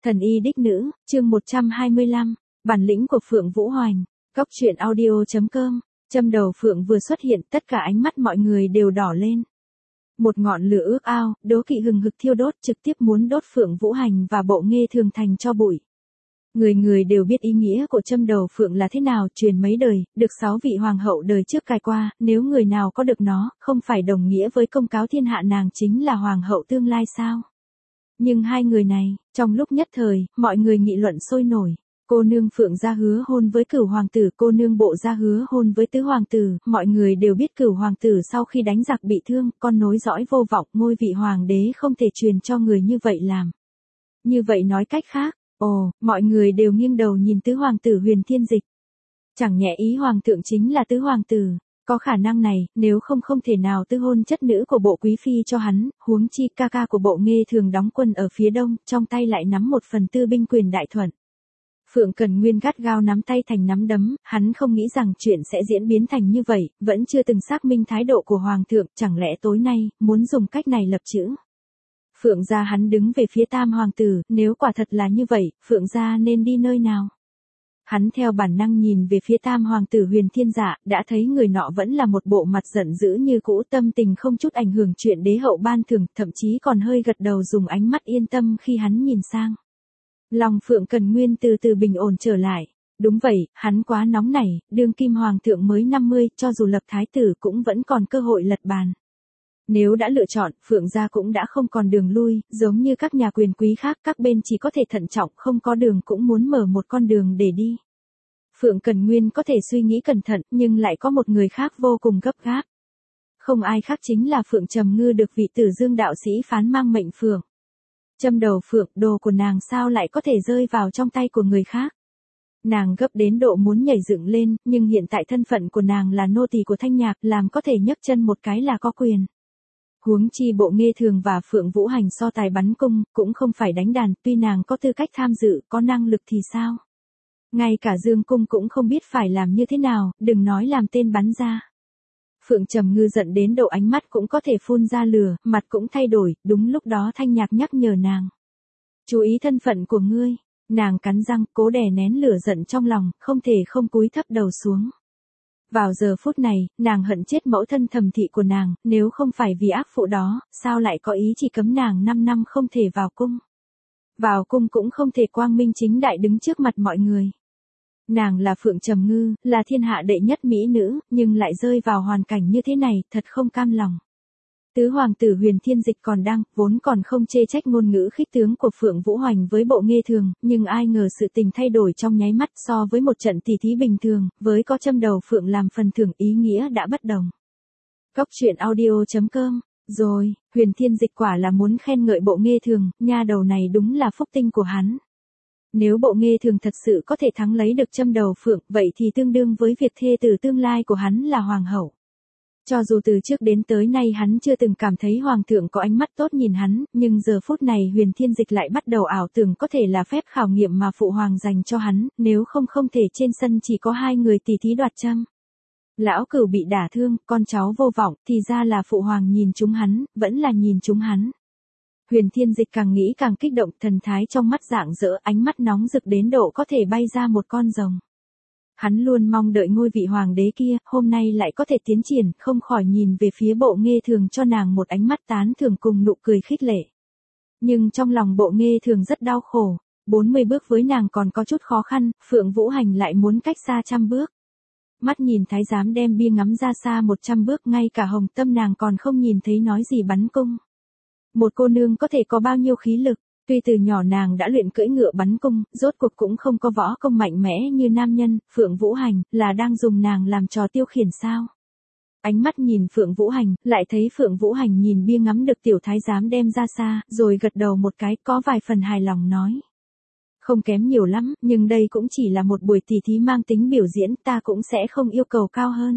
Thần y đích nữ, chương 125, bản lĩnh của Phượng Vũ Hoành, Cóc truyện audio.com, châm đầu Phượng vừa xuất hiện tất cả ánh mắt mọi người đều đỏ lên. Một ngọn lửa ước ao, đố kỵ hừng hực thiêu đốt trực tiếp muốn đốt Phượng Vũ Hành và Bộ Nghê Thường thành cho bụi. Người người đều biết ý nghĩa của châm đầu Phượng là thế nào, truyền mấy đời, được 6 vị hoàng hậu đời trước cài qua, nếu người nào có được nó, không phải đồng nghĩa với công cáo thiên hạ nàng chính là hoàng hậu tương lai sao? Nhưng hai người này, trong lúc nhất thời, mọi người nghị luận sôi nổi. Cô nương Phượng gia hứa hôn với Cửu hoàng tử, cô nương Bộ gia hứa hôn với Tứ hoàng tử, mọi người đều biết Cửu hoàng tử sau khi đánh giặc bị thương, con nối dõi vô vọng, ngôi vị hoàng đế không thể truyền cho người như vậy làm. Như vậy nói cách khác, mọi người đều nghiêng đầu nhìn Tứ hoàng tử Huyền Thiên Dịch. Chẳng nhẽ ý hoàng thượng chính là Tứ hoàng tử. Có khả năng này, nếu không thể nào tư hôn chất nữ của Bộ quý phi cho hắn, huống chi ca ca của Bộ Nghê Thường đóng quân ở phía đông, trong tay lại nắm 1/4 binh quyền đại thuận. Phượng Cần Nguyên gắt gao nắm tay thành nắm đấm, hắn không nghĩ rằng chuyện sẽ diễn biến thành như vậy, vẫn chưa từng xác minh thái độ của hoàng thượng, chẳng lẽ tối nay, muốn dùng cách này lập chữ. Phượng gia hắn đứng về phía Tam hoàng tử, nếu quả thật là như vậy, Phượng gia nên đi nơi nào? Hắn theo bản năng nhìn về phía Tam hoàng tử Huyền Thiên Dạ, đã thấy người nọ vẫn là một bộ mặt giận dữ như cũ, tâm tình không chút ảnh hưởng chuyện đế hậu ban thưởng, thậm chí còn hơi gật đầu dùng ánh mắt yên tâm khi hắn nhìn sang. Lòng Phượng Cần Nguyên từ từ bình ổn trở lại. Đúng vậy, hắn quá nóng nảy, đương kim hoàng thượng mới 50, cho dù lập thái tử cũng vẫn còn cơ hội lật bàn. Nếu đã lựa chọn, Phượng gia cũng đã không còn đường lui, giống như các nhà quyền quý khác, các bên chỉ có thể thận trọng, không có đường cũng muốn mở một con đường để đi. Phượng Cần Nguyên có thể suy nghĩ cẩn thận, nhưng lại có một người khác vô cùng gấp gáp. Không ai khác chính là Phượng Trầm Ngư được vị Tử Dương đạo sĩ phán mang mệnh Phượng. Châm đầu Phượng, đồ của nàng sao lại có thể rơi vào trong tay của người khác? Nàng gấp đến độ muốn nhảy dựng lên, nhưng hiện tại thân phận của nàng là nô tỳ của Thanh Nhạc, làm có thể nhấc chân một cái là có quyền. Huống chi Bộ Nghê Thường và Phượng Vũ Hành so tài bắn cung, cũng không phải đánh đàn, tuy nàng có tư cách tham dự, có năng lực thì sao? Ngay cả Dương Cung cũng không biết phải làm như thế nào, đừng nói làm tên bắn ra. Phượng Trầm Ngư giận đến độ ánh mắt cũng có thể phun ra lửa, mặt cũng thay đổi, đúng lúc đó Thanh Nhạc nhắc nhở nàng. Chú ý thân phận của ngươi, nàng cắn răng, cố đè nén lửa giận trong lòng, không thể không cúi thấp đầu xuống. Vào giờ phút này, nàng hận chết mẫu thân Thẩm thị của nàng, nếu không phải vì ác phụ đó, sao lại có ý chỉ cấm nàng 5 năm không thể vào cung. Vào cung cũng không thể quang minh chính đại đứng trước mặt mọi người. Nàng là Phượng Trầm Ngư, là thiên hạ đệ nhất mỹ nữ, nhưng lại rơi vào hoàn cảnh như thế này, thật không cam lòng. Tứ hoàng tử Huyền Thiên Dịch còn đang, vốn còn không chê trách ngôn ngữ khích tướng của Phượng Vũ Hoành với Bộ Nghê Thường, nhưng ai ngờ sự tình thay đổi trong nháy mắt so với một trận tỷ thí bình thường, với có châm đầu Phượng làm phần thưởng ý nghĩa đã bất đồng. Cóc truyện audio.com, rồi, Huyền Thiên Dịch quả là muốn khen ngợi Bộ Nghê Thường, nha đầu này đúng là phúc tinh của hắn. Nếu Bộ Nghê Thường thật sự có thể thắng lấy được châm đầu Phượng, vậy thì tương đương với việc thê tử tương lai của hắn là hoàng hậu. Cho dù từ trước đến tới nay hắn chưa từng cảm thấy hoàng thượng có ánh mắt tốt nhìn hắn, nhưng giờ phút này Huyền Thiên Dịch lại bắt đầu ảo tưởng có thể là phép khảo nghiệm mà phụ hoàng dành cho hắn, nếu không thể trên sân chỉ có hai người tỷ thí đoạt châm. Lão Cửu bị đả thương, con cháu vô vọng, thì ra là phụ hoàng nhìn chúng hắn, vẫn là nhìn chúng hắn. Huyền Thiên Dịch càng nghĩ càng kích động, thần thái trong mắt rạng rỡ, ánh mắt nóng rực đến độ có thể bay ra một con rồng. Hắn luôn mong đợi ngôi vị hoàng đế kia, hôm nay lại có thể tiến triển, không khỏi nhìn về phía Bộ Nghê Thường cho nàng một ánh mắt tán thưởng cùng nụ cười khích lệ. Nhưng trong lòng Bộ Nghê Thường rất đau khổ, 40 bước với nàng còn có chút khó khăn, Phượng Vũ Hành lại muốn cách xa 100 bước. Mắt nhìn thái giám đem bia ngắm ra xa 100 bước, ngay cả hồng tâm nàng còn không nhìn thấy nói gì bắn cung. Một cô nương có thể có bao nhiêu khí lực, tuy từ nhỏ nàng đã luyện cưỡi ngựa bắn cung, rốt cuộc cũng không có võ công mạnh mẽ như nam nhân, Phượng Vũ Hành, là đang dùng nàng làm trò tiêu khiển sao? Ánh mắt nhìn Phượng Vũ Hành, lại thấy Phượng Vũ Hành nhìn bia ngắm được tiểu thái giám đem ra xa, rồi gật đầu một cái, có vài phần hài lòng nói. Không kém nhiều lắm, nhưng đây cũng chỉ là một buổi tỷ thí mang tính biểu diễn, ta cũng sẽ không yêu cầu cao hơn.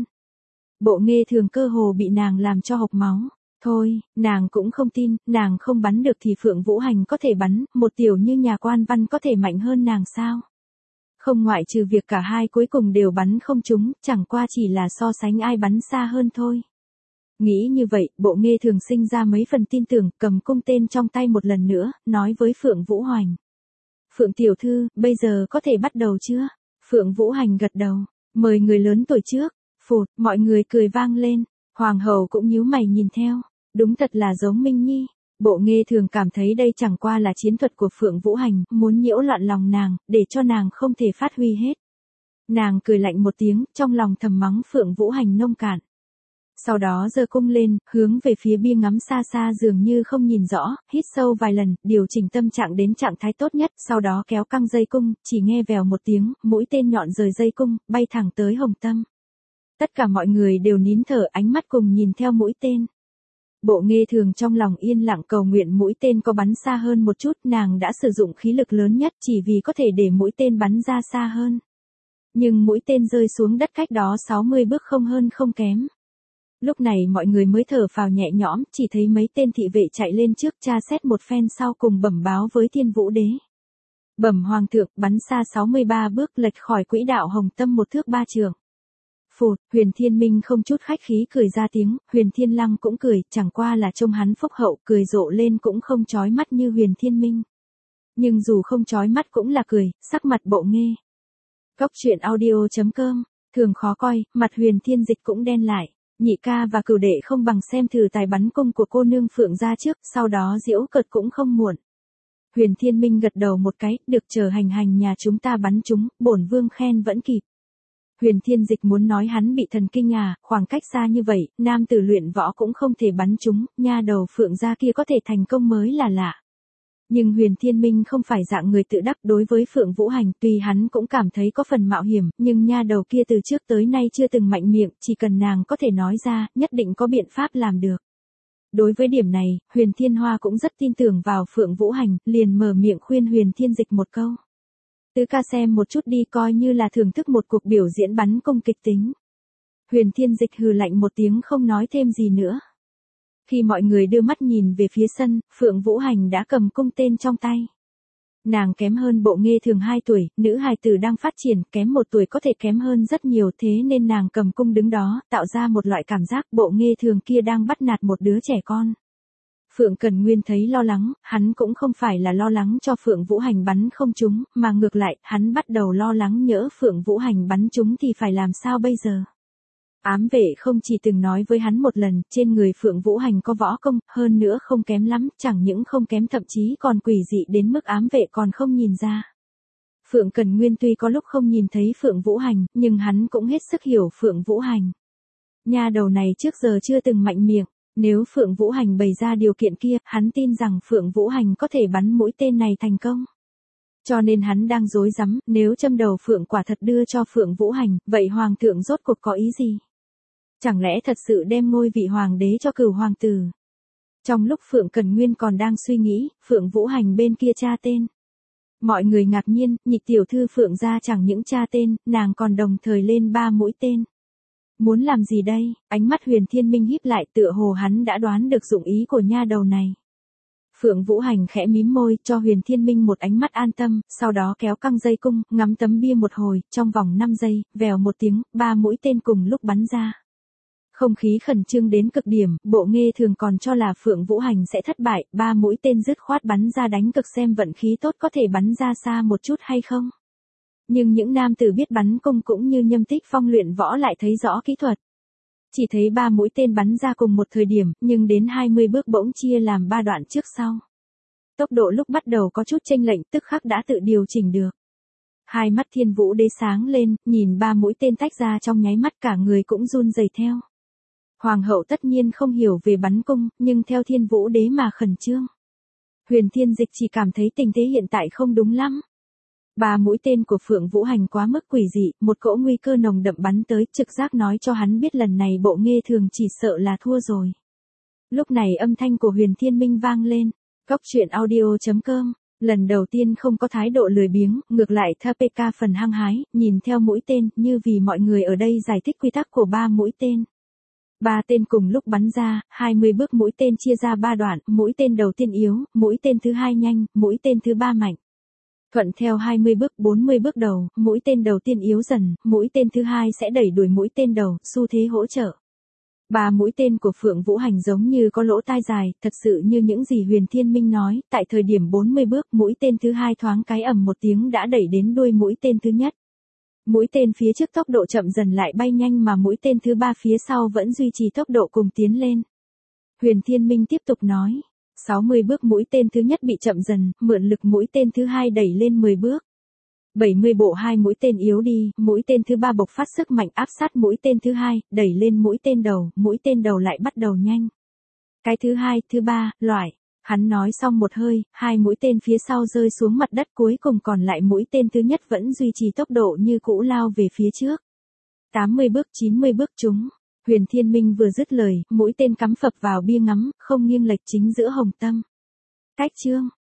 Bộ Nghê Thường cơ hồ bị nàng làm cho hộc máu. Thôi, nàng cũng không tin, nàng không bắn được thì Phượng Vũ Hành có thể bắn, một tiểu như nhà quan văn có thể mạnh hơn nàng sao? Không, ngoại trừ việc cả hai cuối cùng đều bắn không trúng, chẳng qua chỉ là so sánh ai bắn xa hơn thôi. Nghĩ như vậy, Bộ Nghê Thường sinh ra mấy phần tin tưởng, cầm cung tên trong tay một lần nữa, nói với Phượng Vũ Hoành. Phượng tiểu thư, bây giờ có thể bắt đầu chưa? Phượng Vũ Hành gật đầu, mời người lớn tuổi trước. Phụt, mọi người cười vang lên, hoàng hậu cũng nhíu mày nhìn theo, đúng thật là giống Minh Nhi. Bộ Nghê Thường cảm thấy đây chẳng qua là chiến thuật của Phượng Vũ Hành, muốn nhiễu loạn lòng nàng, để cho nàng không thể phát huy hết. Nàng cười lạnh một tiếng, trong lòng thầm mắng Phượng Vũ Hành nông cạn. Sau đó giơ cung lên, hướng về phía bia ngắm xa xa dường như không nhìn rõ, hít sâu vài lần, điều chỉnh tâm trạng đến trạng thái tốt nhất, sau đó kéo căng dây cung, chỉ nghe vèo một tiếng, mũi tên nhọn rời dây cung, bay thẳng tới Hồng Tâm. Tất cả mọi người đều nín thở, ánh mắt cùng nhìn theo mũi tên. Bộ Nghê Thường trong lòng yên lặng cầu nguyện mũi tên có bắn xa hơn một chút, nàng đã sử dụng khí lực lớn nhất chỉ vì có thể để mũi tên bắn ra xa hơn. Nhưng mũi tên rơi xuống đất cách đó 60 bước không hơn không kém. Lúc này mọi người mới thở phào nhẹ nhõm, chỉ thấy mấy tên thị vệ chạy lên trước tra xét một phen sau cùng bẩm báo với Thiên Vũ Đế. Bẩm hoàng thượng, bắn xa 63 bước lệch khỏi quỹ đạo Hồng Tâm 1 thước 3 trượng. Phụt, Huyền Thiên Minh không chút khách khí cười ra tiếng, Huyền Thiên Lăng cũng cười, chẳng qua là trông hắn phúc hậu, cười rộ lên cũng không chói mắt như Huyền Thiên Minh. Nhưng dù không chói mắt cũng là cười, sắc mặt Bộ Nghê. Góc truyện audio.com, thường khó coi, mặt Huyền Thiên Dịch cũng đen lại. Nhị ca và Cửu đệ không bằng xem thử tài bắn cung của cô nương Phượng gia trước, sau đó giễu cợt cũng không muộn. Huyền Thiên Minh gật đầu một cái, được chờ hành nhà chúng ta bắn chúng, bổn vương khen vẫn kịp. Huyền Thiên Dịch muốn nói hắn bị thần kinh khoảng cách xa như vậy, nam tử luyện võ cũng không thể bắn chúng, nha đầu Phượng gia kia có thể thành công mới là lạ. Nhưng Huyền Thiên Minh không phải dạng người tự đắc, đối với Phượng Vũ Hành, tuy hắn cũng cảm thấy có phần mạo hiểm, nhưng nha đầu kia từ trước tới nay chưa từng mạnh miệng, chỉ cần nàng có thể nói ra, nhất định có biện pháp làm được. Đối với điểm này, Huyền Thiên Hoa cũng rất tin tưởng vào Phượng Vũ Hành, liền mở miệng khuyên Huyền Thiên Dịch một câu. Tứ ca xem một chút đi, coi như là thưởng thức một cuộc biểu diễn bắn cung kịch tính. Huyền Thiên Dịch hừ lạnh một tiếng không nói thêm gì nữa. Khi mọi người đưa mắt nhìn về phía sân, Phượng Vũ Hành đã cầm cung tên trong tay. Nàng kém hơn Bộ Nghê Thường 2 tuổi, nữ hài tử đang phát triển, kém 1 tuổi có thể kém hơn rất nhiều, thế nên nàng cầm cung đứng đó, tạo ra một loại cảm giác Bộ Nghê Thường kia đang bắt nạt một đứa trẻ con. Phượng Cần Nguyên thấy lo lắng, hắn cũng không phải là lo lắng cho Phượng Vũ Hành bắn không trúng, mà ngược lại, hắn bắt đầu lo lắng nhỡ Phượng Vũ Hành bắn trúng thì phải làm sao bây giờ. Ám vệ không chỉ từng nói với hắn một lần, trên người Phượng Vũ Hành có võ công, hơn nữa không kém lắm, chẳng những không kém thậm chí còn quỷ dị đến mức ám vệ còn không nhìn ra. Phượng Cần Nguyên tuy có lúc không nhìn thấy Phượng Vũ Hành, nhưng hắn cũng hết sức hiểu Phượng Vũ Hành. Nha đầu này trước giờ chưa từng mạnh miệng, nếu Phượng Vũ Hành bày ra điều kiện kia, hắn tin rằng Phượng Vũ Hành có thể bắn mũi tên này thành công. Cho nên hắn đang rối rắm, nếu châm đầu Phượng quả thật đưa cho Phượng Vũ Hành, vậy Hoàng thượng rốt cuộc có ý gì? Chẳng lẽ thật sự đem ngôi vị Hoàng đế cho Cửu hoàng tử? Trong lúc Phượng Cần Nguyên còn đang suy nghĩ, Phượng Vũ Hành bên kia tra tên. Mọi người ngạc nhiên, nhị tiểu thư Phượng gia chẳng những tra tên, nàng còn đồng thời lên 3 mũi tên. Muốn làm gì đây? Ánh mắt Huyền Thiên Minh híp lại, tựa hồ hắn đã đoán được dụng ý của nha đầu này. Phượng Vũ Hành khẽ mím môi, cho Huyền Thiên Minh một ánh mắt an tâm, sau đó kéo căng dây cung, ngắm tấm bia một hồi, trong vòng 5 giây, vèo một tiếng, 3 mũi tên cùng lúc bắn ra. Không khí khẩn trương đến cực điểm, Bộ Nghê Thường còn cho là Phượng Vũ Hành sẽ thất bại, 3 mũi tên dứt khoát bắn ra đánh cực xem vận khí tốt có thể bắn ra xa một chút hay không. Nhưng những nam tử biết bắn cung cũng như Nhâm Tích Phong luyện võ lại thấy rõ kỹ thuật. Chỉ thấy 3 mũi tên bắn ra cùng một thời điểm, nhưng đến 20 bước bỗng chia làm 3 đoạn trước sau. Tốc độ lúc bắt đầu có chút chênh lệch, tức khắc đã tự điều chỉnh được. Hai mắt Thiên Vũ Đế sáng lên, nhìn 3 mũi tên tách ra trong nháy mắt cả người cũng run rẩy theo. Hoàng hậu tất nhiên không hiểu về bắn cung, nhưng theo Thiên Vũ Đế mà khẩn trương. Huyền Thiên Dịch chỉ cảm thấy tình thế hiện tại không đúng lắm. 3 mũi tên của Phượng Vũ Hành quá mức quỷ dị, một cỗ nguy cơ nồng đậm bắn tới, trực giác nói cho hắn biết lần này Bộ Nghê Thường chỉ sợ là thua rồi. Lúc này âm thanh của Huyền Thiên Minh vang lên, góc truyện audio.com, lần đầu tiên không có thái độ lười biếng, ngược lại TPK phần hăng hái, nhìn theo mũi tên, như vì mọi người ở đây giải thích quy tắc của 3 mũi tên. 3 tên cùng lúc bắn ra, 20 bước mũi tên chia ra 3 đoạn, mũi tên đầu tiên yếu, mũi tên thứ 2 nhanh, mũi tên thứ 3 mạnh. Thuận theo 20 bước 40 bước đầu, mũi tên đầu tiên yếu dần, mũi tên thứ 2 sẽ đẩy đuổi mũi tên đầu, xu thế hỗ trợ. Ba mũi tên của Phượng Vũ Hành giống như có lỗ tai dài, thật sự như những gì Huyền Thiên Minh nói, tại thời điểm 40 bước, mũi tên thứ hai thoáng cái ầm một tiếng đã đẩy đến đuôi mũi tên thứ nhất. Mũi tên phía trước tốc độ chậm dần lại bay nhanh mà mũi tên thứ ba phía sau vẫn duy trì tốc độ cùng tiến lên. Huyền Thiên Minh tiếp tục nói, 60 bước mũi tên thứ nhất bị chậm dần, mượn lực mũi tên thứ hai đẩy lên 10 bước. 70 bộ hai mũi tên yếu đi, mũi tên thứ ba bộc phát sức mạnh áp sát mũi tên thứ hai, đẩy lên mũi tên đầu lại bắt đầu nhanh. Cái thứ hai, thứ ba, loại. Hắn nói xong một hơi, hai mũi tên phía sau rơi xuống mặt đất, cuối cùng còn lại mũi tên thứ nhất vẫn duy trì tốc độ như cũ lao về phía trước. 80 bước 90 bước trúng. Huyền Thiên Minh vừa dứt lời, mũi tên cắm phập vào bia ngắm, không nghiêng lệch chính giữa hồng tâm. Cách chương